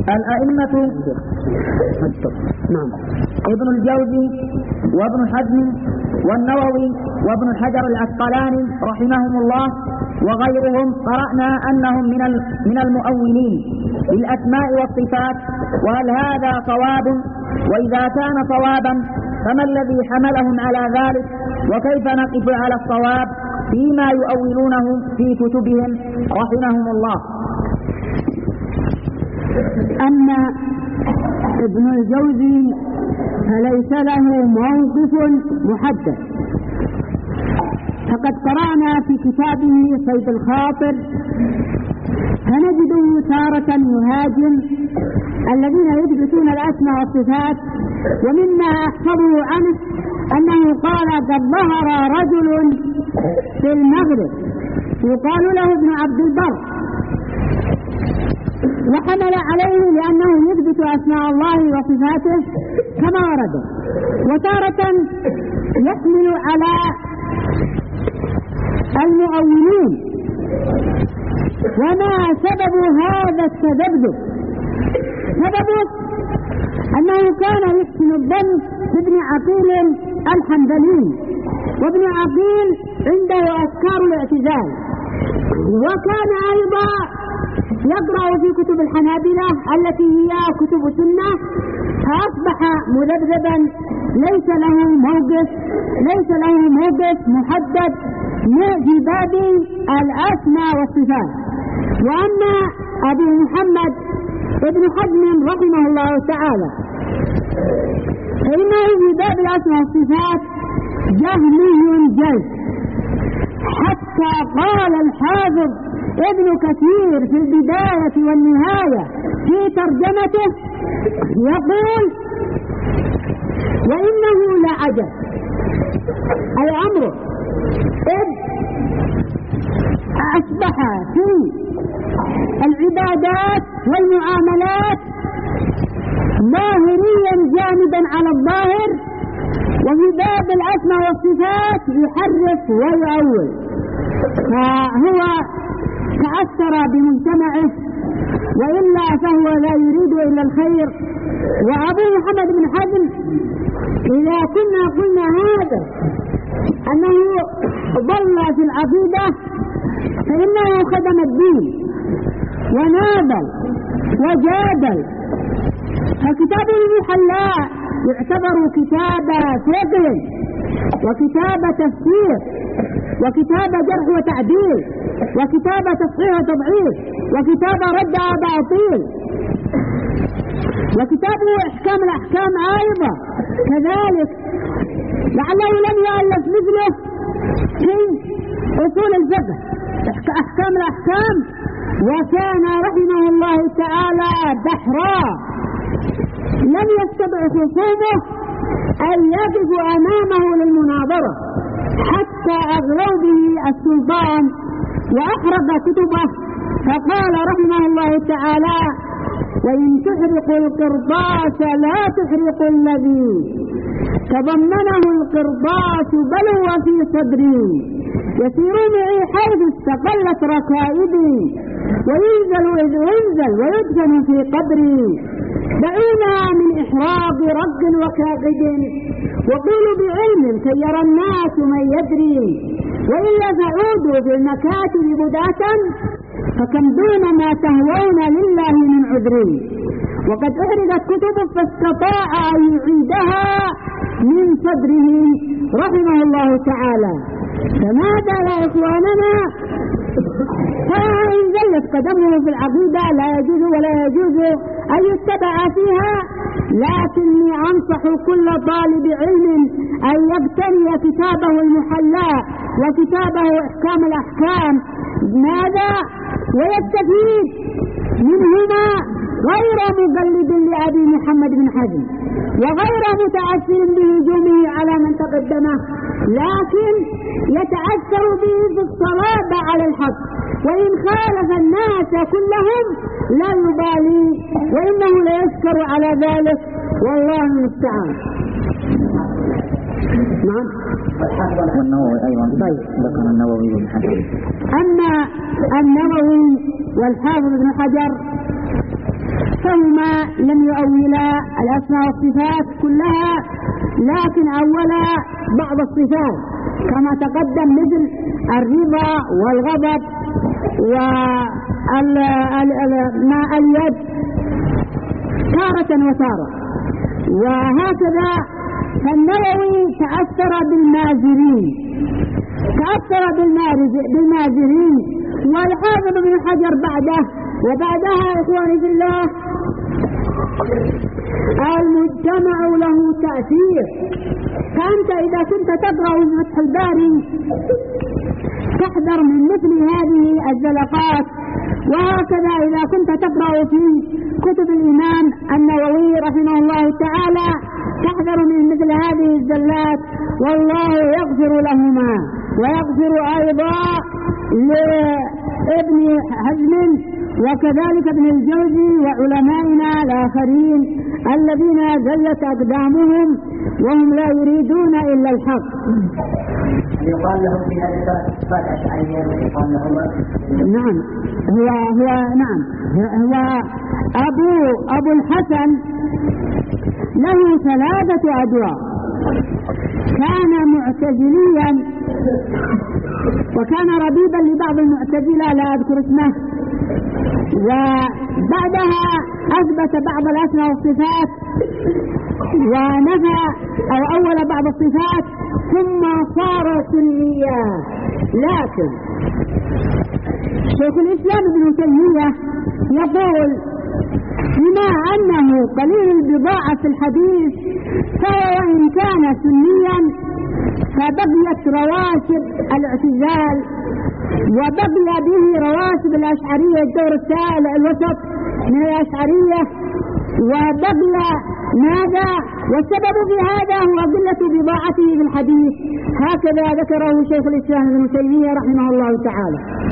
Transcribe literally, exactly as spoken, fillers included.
الأئمة نعم ابن الجوزي وابن حزم والنووي وابن حجر العسقلاني رحمهم الله وغيرهم قرأنا أنهم من من المؤولين بالأسماء والصفات، وهل هذا صواب؟ وإذا كان صوابا فما الذي حملهم على ذلك؟ وكيف نقف على الصواب فيما يؤولونه في كتبهم رحمهم الله؟ أما ابن الجوزي فليس له موقف محدد، فقد قرأنا في كتابه صيد الخاطر فنجده تارة يهاجم الذين يثبتون الأسماء والصفات، ومما أحفظه عنه أنه قال قد ظهر رجل في المغرب يقال له ابن عبد البر، وحمل عليه لأنه يثبت أسماء الله وصفاته كما ورد، وتارة يحمل على المؤولين. وما سبب هذا التذبذب؟ سببه أنه كان يحسن الظن بابن عقيل الحنبلي، وابن عقيل عنده أفكار الاعتزال، وكان أيضا يقرأ في كتب الحنابلة التي هي كتب سنة، فأصبح مذبذبا ليس له موقف ليس له موقف محدد في باب الأسماء والصفات. وأما أبو محمد ابن حزم رحمه الله تعالى فإنه في باب الأسماء والصفات جهمي جلد، حتى قال الحافظ ابن كثير في البداية والنهاية في ترجمته يقول وإنه لعجب، أي أمره إذ أصبح في العبادات والمعاملات ظاهريا جانبا على الظاهر، وفي باب الأسماء والصفات يحرف ويؤول، فهو تأثر بمجتمعه وإلا فهو لا يريد إلا الخير. وأبو محمد بن حزم إذا كنا قلنا هذا أنه ضل في العقيدة فإنه خدم الدين وناضل وجادل، فكتابه المحلى يعتبر كتاب فقه وكتاب تفسير وكتاب جرح وتعديل وكتاب تصحيح وتضعيف وكتاب رد باطيل، وكتابه احكام الاحكام ايضا كذلك، لعله لم يؤلف مثله في اصول الفقه احكام الاحكام. وكان رحمه الله تعالى بحرا لم يستطع خصومه ان يقفوا امامه للمناظره، حتى اغلوا به السلطان واحرق كتبه، فقال رحمه الله تعالى وإن تحرق القرطاس لا تحرق الذي تضمنه القرطاس بل هو في صدري، يسير معي حيث استقلت ركائبي، وينزل إذ أنزل ويدفن في قبري، دعونا من إحراق رق وكاقد، وقولوا بعلم كي يرى الناس من يدري، وإلا فعودوا في المكاتب بداة فكم دون ما تهوون لله من عذري. وقد أحرقت كتب فاستطاع أن يعيدها من صدره رحمه الله تعالى. فماذا لا إخواننا؟ فإن زلت قدمه في العقيدة لا يجوز ولا يجوز أن يتبع فيها، لكني أنصح كل طالب علم أن يقتني كتابه المحلى وكتابه إحكام الأحكام، ماذا؟ ويستفيد منهما غير مقلد لأبي محمد بن حزم وغير متأثر بهجومه على من تقدمه، لكن يتأثر به في الصواب على الحق، وإن خالف الناس كلهم لا يبالي، وإنه لا يشكر على ذلك، والله المستعان. نعم. والنووي أيضا ذكر النووي بن حجر. أما النووي والحافظ بن حجر فهما لم يؤولا الأسماء والصفات كلها، لكن أولا بعض الصفات كما تقدم، مثل الرضا والغضب وماء اليد تارة وتارة. وهكذا فالنووي تأثر بالمازرين تأثر بالمازرين والحافظ بن حجر بعده. وبعدها إخواني في الله المجتمع له تأثير. فأنت إذا كنت تقرأ فتح الباري تحذر من مثل هذه الزلقات، وهكذا إذا كنت تقرأ في كتب الإمام النووي رحمه الله تعالى تحذر من مثل هذه الزلات، والله يغفر لهما ويغفر أيضا لابن حزم وكذلك ابن الجوزي وعلمائنا الآخرين الذين زلت أقدامهم وهم لا يريدون إلا الحق. يقال لهم في هذه الصفات أشعرية يقال لهم نعم هو هو نعم هو أبو أبو الحسن له ثلاثة أدوار. كان معتزليا وكان ربيبا لبعض المعتزلة لا أذكر اسمه، وبعدها أثبت بعض الأسماء والصفات ونفى أو أول بعض الصفات ثم صار سنيا. لكن شيخ الإسلام ابن تيمية يقول بما أنه قليل البضاعة في الحديث فهو وإن كان سنيا فبقيت رواتب الاعتزال وبقي به رواتب الأشعرية الدور الثالث الوسط من الأشعرية وبقي ماذا؟ والسبب في هذا هو قلة بضاعته في الحديث. هكذا ذكره شيخ الإسلام ابن تيمية رحمه الله تعالى.